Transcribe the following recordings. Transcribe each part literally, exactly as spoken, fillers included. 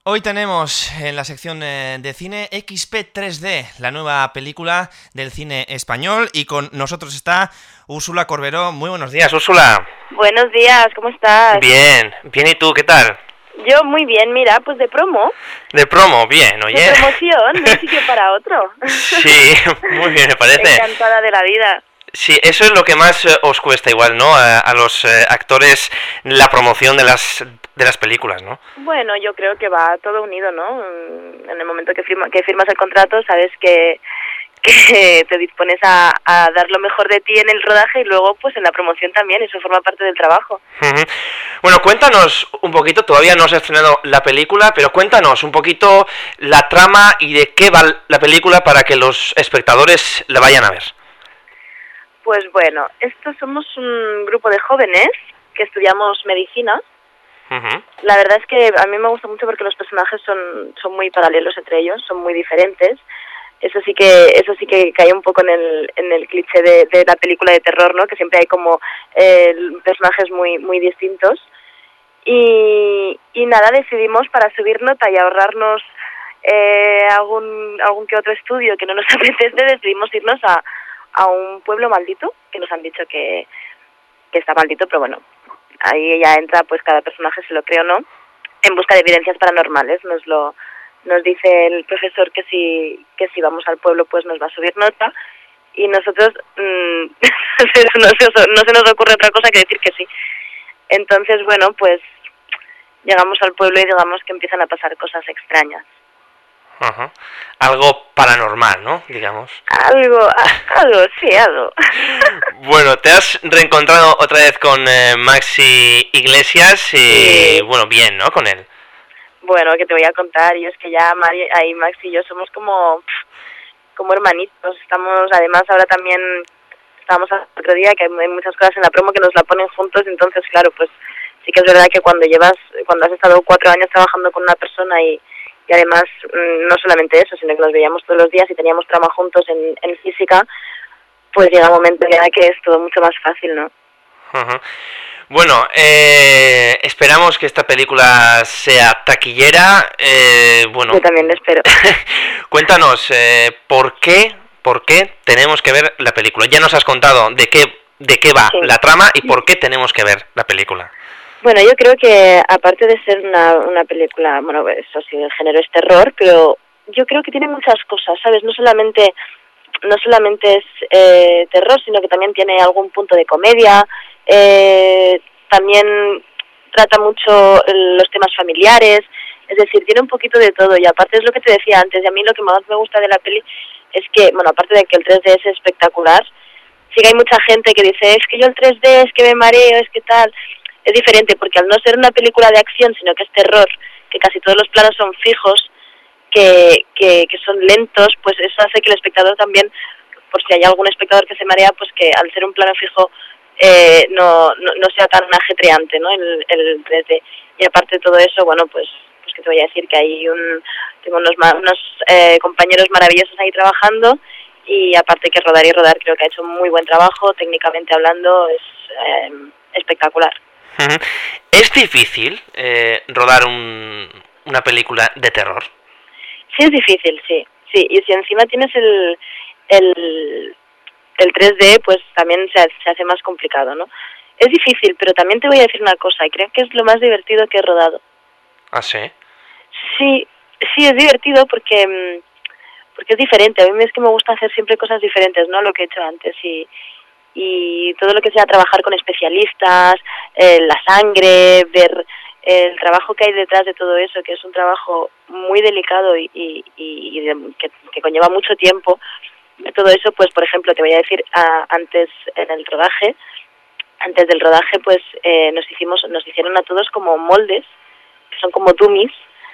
Hoy tenemos en la sección de cine X P tres D, la nueva película del cine español, y con nosotros está Úrsula Corberó. Muy buenos días, Úrsula. Buenos días, ¿cómo estás? Bien, bien, ¿y tú qué tal? Yo muy bien, mira, pues de promo. De promo, bien, oye. De promoción, de un sitio para otro. Sí, muy bien, me parece. Encantada de la vida. Sí, eso es lo que más eh, os cuesta igual, ¿no? A, a los eh, actores la promoción de las de las películas, ¿no? Bueno, yo creo que va todo unido, ¿no? En el momento que, firma, que firmas el contrato, sabes que, que te dispones a, a dar lo mejor de ti en el rodaje y luego pues en la promoción también, eso forma parte del trabajo. Uh-huh. Bueno, cuéntanos un poquito, todavía no se ha estrenado la película, pero cuéntanos un poquito la trama y de qué va la película para que los espectadores la vayan a ver. Pues bueno, estos somos un grupo de jóvenes que estudiamos medicina. Uh-huh. La verdad es que a mí me gusta mucho porque los personajes son, son muy paralelos entre ellos, son muy diferentes. Eso sí que eso sí que cae un poco en el en el cliché de, de la película de terror, ¿no? Que siempre hay como eh, personajes muy muy distintos. Y, y nada, decidimos para subir nota y ahorrarnos eh, algún algún que otro estudio que no nos apetece, decidimos irnos a, a un pueblo maldito, que nos han dicho que, que está maldito, pero bueno, ahí ya entra pues cada personaje, se lo cree o no, en busca de evidencias paranormales. Nos lo nos dice el profesor que si que si vamos al pueblo pues nos va a subir nota, y nosotros mmm, no, se, no se nos ocurre otra cosa que decir que sí. Entonces, bueno, pues llegamos al pueblo y digamos que empiezan a pasar cosas extrañas. Uh-huh. Algo paranormal, ¿no? Digamos. Algo, algo, sí, algo. Bueno, te has reencontrado otra vez con eh, Maxi Iglesias y, sí. Bueno, bien, ¿no? Con él. Bueno, que te voy a contar, y es que ya Mari, ahí Maxi y yo somos como, como hermanitos. Estamos, además, ahora también, estábamos el otro día, que hay muchas cosas en la promo que nos la ponen juntos, entonces, claro, pues sí que es verdad que cuando llevas, cuando has estado cuatro años trabajando con una persona y Y además, no solamente eso, sino que nos veíamos todos los días y teníamos trama juntos en, en física, pues llega un momento ya que es todo mucho más fácil, ¿no? Uh-huh. Bueno, eh, esperamos que esta película sea taquillera. Eh, bueno, yo también lo espero. Cuéntanos, eh, ¿por qué, por qué tenemos que ver la película? Ya nos has contado de qué, de qué va sí. la trama y por qué tenemos que ver la película. Bueno, yo creo que aparte de ser una, una película, bueno, eso sí, el género es terror, pero yo creo que tiene muchas cosas, ¿sabes? No solamente no solamente es eh, terror, sino que también tiene algún punto de comedia, eh, también trata mucho los temas familiares, es decir, tiene un poquito de todo, y aparte es lo que te decía antes, y a mí lo que más me gusta de la peli es que, bueno, aparte de que el tres D es espectacular, sí que hay mucha gente que dice, es que yo el tres D, es que me mareo, es que tal... Es diferente porque al no ser una película de acción, sino que es terror, que casi todos los planos son fijos, que, que, que son lentos, pues eso hace que el espectador también, por si hay algún espectador que se marea, pues que al ser un plano fijo eh, no, no, no sea tan ajetreante, ¿no? El, el tres D. Y aparte de todo eso, bueno, pues pues que te voy a decir que hay un tengo unos, unos eh, compañeros maravillosos ahí trabajando, y aparte que rodar y rodar creo que ha hecho un muy buen trabajo, técnicamente hablando es eh, espectacular. ¿Es difícil eh, rodar un, una película de terror? Sí, es difícil, sí. sí. Y si encima tienes el, el, el tres D, pues también se, se hace más complicado, ¿no? Es difícil, pero también te voy a decir una cosa, y creo que es lo más divertido que he rodado. ¿Ah, sí? Sí, sí, es divertido porque, porque es diferente. A mí es que me gusta hacer siempre cosas diferentes, ¿no? Lo que he hecho antes, y... y todo lo que sea trabajar con especialistas, eh, la sangre, ver el trabajo que hay detrás de todo eso, que es un trabajo muy delicado y, y, y de, que, que conlleva mucho tiempo. De todo eso, pues por ejemplo, te voy a decir, a, antes en el rodaje, antes del rodaje, pues eh, nos hicimos, nos hicieron a todos como moldes, que son como dummies,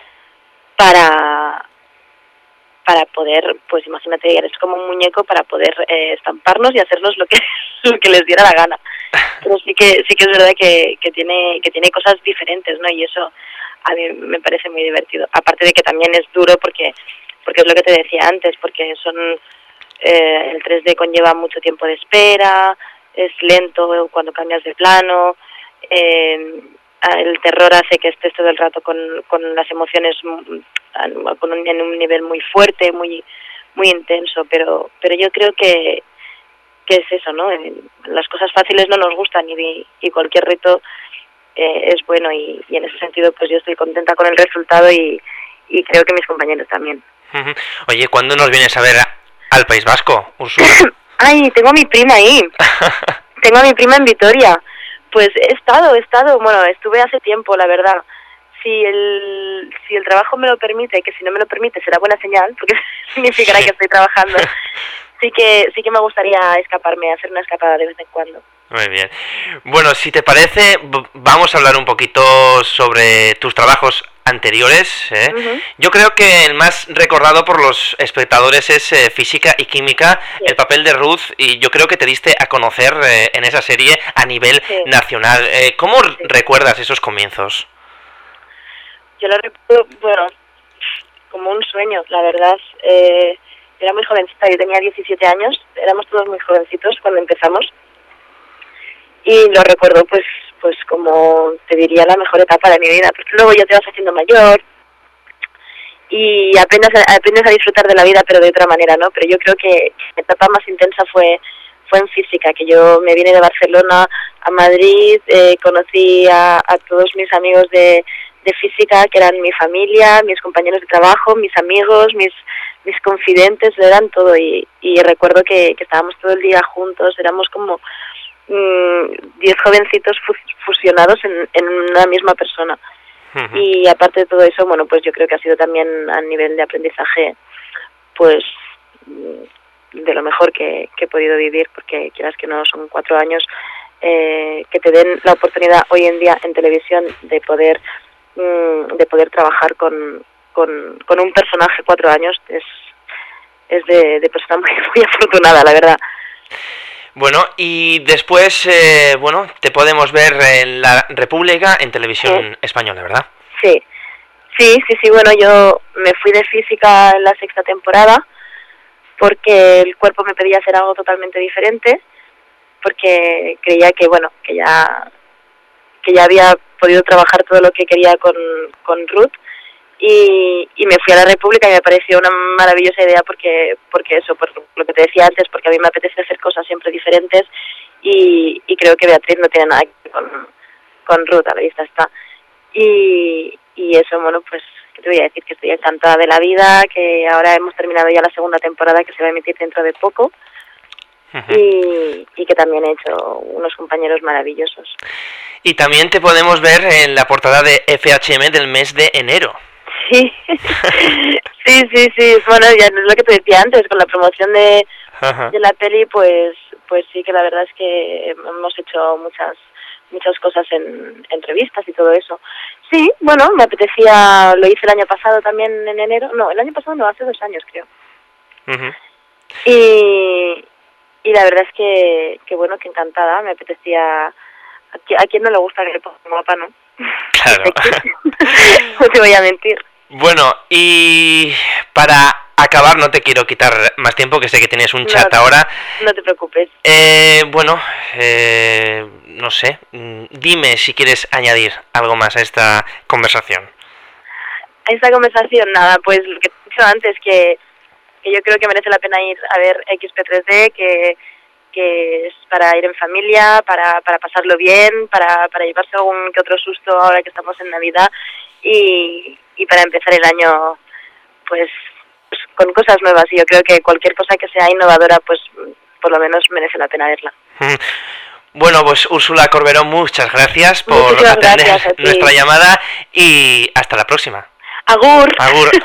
para... para poder, pues imagínate, eres como un muñeco para poder eh, estamparnos y hacernos lo que lo que les diera la gana. Pero sí que sí que es verdad que, que tiene que tiene cosas diferentes, ¿no? Y eso a mí me parece muy divertido. Aparte de que también es duro porque porque es lo que te decía antes, porque son eh, el tres D conlleva mucho tiempo de espera, es lento cuando cambias de plano, eh, el terror hace que estés todo el rato con, con las emociones con un, en un nivel muy fuerte, muy muy intenso, pero pero yo creo que que es eso, ¿no? Las cosas fáciles no nos gustan y, y cualquier reto eh, es bueno y, y en ese sentido pues yo estoy contenta con el resultado y, y creo que mis compañeros también. Oye, ¿cuándo nos vienes a ver al País Vasco, Úrsula? Ay, tengo a mi prima ahí. Tengo a mi prima en Vitoria. Pues he estado, he estado, bueno, estuve hace tiempo, la verdad. Si el si el trabajo me lo permite, que si no me lo permite será buena señal, porque significará sí. que estoy trabajando. Sí que sí que me gustaría escaparme, hacer una escapada de vez en cuando. Muy bien. Bueno, si te parece, vamos a hablar un poquito sobre tus trabajos anteriores. ¿eh? Uh-huh. Yo creo que el más recordado por los espectadores es eh, Física y Química, sí. El papel de Ruth, y yo creo que te diste a conocer eh, en esa serie a nivel sí. nacional. Eh, ¿Cómo sí. recuerdas esos comienzos? Yo lo recuerdo, bueno, como un sueño, la verdad. Eh, era muy jovencita, yo tenía diecisiete años, éramos todos muy jovencitos cuando empezamos. Y lo recuerdo pues pues como te diría la mejor etapa de mi vida, porque luego ya te vas haciendo mayor y aprendes a, aprendes a disfrutar de la vida pero de otra manera, ¿no? Pero yo creo que la etapa más intensa fue fue en física, que yo me vine de Barcelona a Madrid, eh, conocí a, a todos mis amigos de, de física, que eran mi familia, mis compañeros de trabajo, mis amigos, mis mis confidentes, eran todo y, y recuerdo que, que estábamos todo el día juntos, éramos como diez jovencitos fusionados en, en una misma persona. Uh-huh. Y aparte de todo eso, bueno, pues yo creo que ha sido también a nivel de aprendizaje pues de lo mejor que, que he podido vivir, porque quieras que no, son cuatro años eh, que te den la oportunidad hoy en día en televisión de poder mm, de poder trabajar con, con, con un personaje cuatro años es, es de, de persona muy, muy afortunada, la verdad. Bueno, y después, eh, bueno, te podemos ver en La República en televisión sí. española, ¿verdad? Sí, sí, sí, sí, bueno, yo me fui de física en la sexta temporada porque el cuerpo me pedía hacer algo totalmente diferente, porque creía que, bueno, que ya que ya había podido trabajar todo lo que quería con, con Ruth. Y, y me fui a La República y me pareció una maravillosa idea porque porque eso, por lo que te decía antes, porque a mí me apetece hacer cosas siempre diferentes y, y creo que Beatriz no tiene nada que ver con, con Ruth, a la vista está. Y, y eso, bueno, pues, ¿qué te voy a decir? Que estoy encantada de la vida, que ahora hemos terminado ya la segunda temporada que se va a emitir dentro de poco. Uh-huh. y, y que también he hecho unos compañeros maravillosos. Y también te podemos ver en la portada de F H M del mes de enero. Sí, sí, sí, sí, bueno, ya es lo que te decía antes, con la promoción de, uh-huh. de la peli, pues pues sí que la verdad es que hemos hecho muchas muchas cosas en entrevistas y todo eso. Sí, bueno, me apetecía, lo hice el año pasado también en enero, no, el año pasado no, hace dos años creo. Uh-huh. Y, y la verdad es que, que bueno, que encantada, me apetecía, a, a quien no le gusta que le ponga guapa, ¿no? Claro. No te voy a mentir. Bueno, y para acabar, no te quiero quitar más tiempo, que sé que tienes un chat no, ahora. No te preocupes. Eh, bueno, eh, no sé, dime si quieres añadir algo más a esta conversación. A esta conversación, nada, pues lo que te he dicho antes, que, que yo creo que merece la pena ir a ver X P tres D, que... que es para ir en familia, para para pasarlo bien, para para llevarse algún que otro susto ahora que estamos en Navidad y, y para empezar el año pues, pues con cosas nuevas, y yo creo que cualquier cosa que sea innovadora pues por lo menos merece la pena verla. Bueno, pues Úrsula Corberó, muchas gracias por Muchísimas atender gracias a ti. Nuestra llamada y hasta la próxima. Agur. Agur.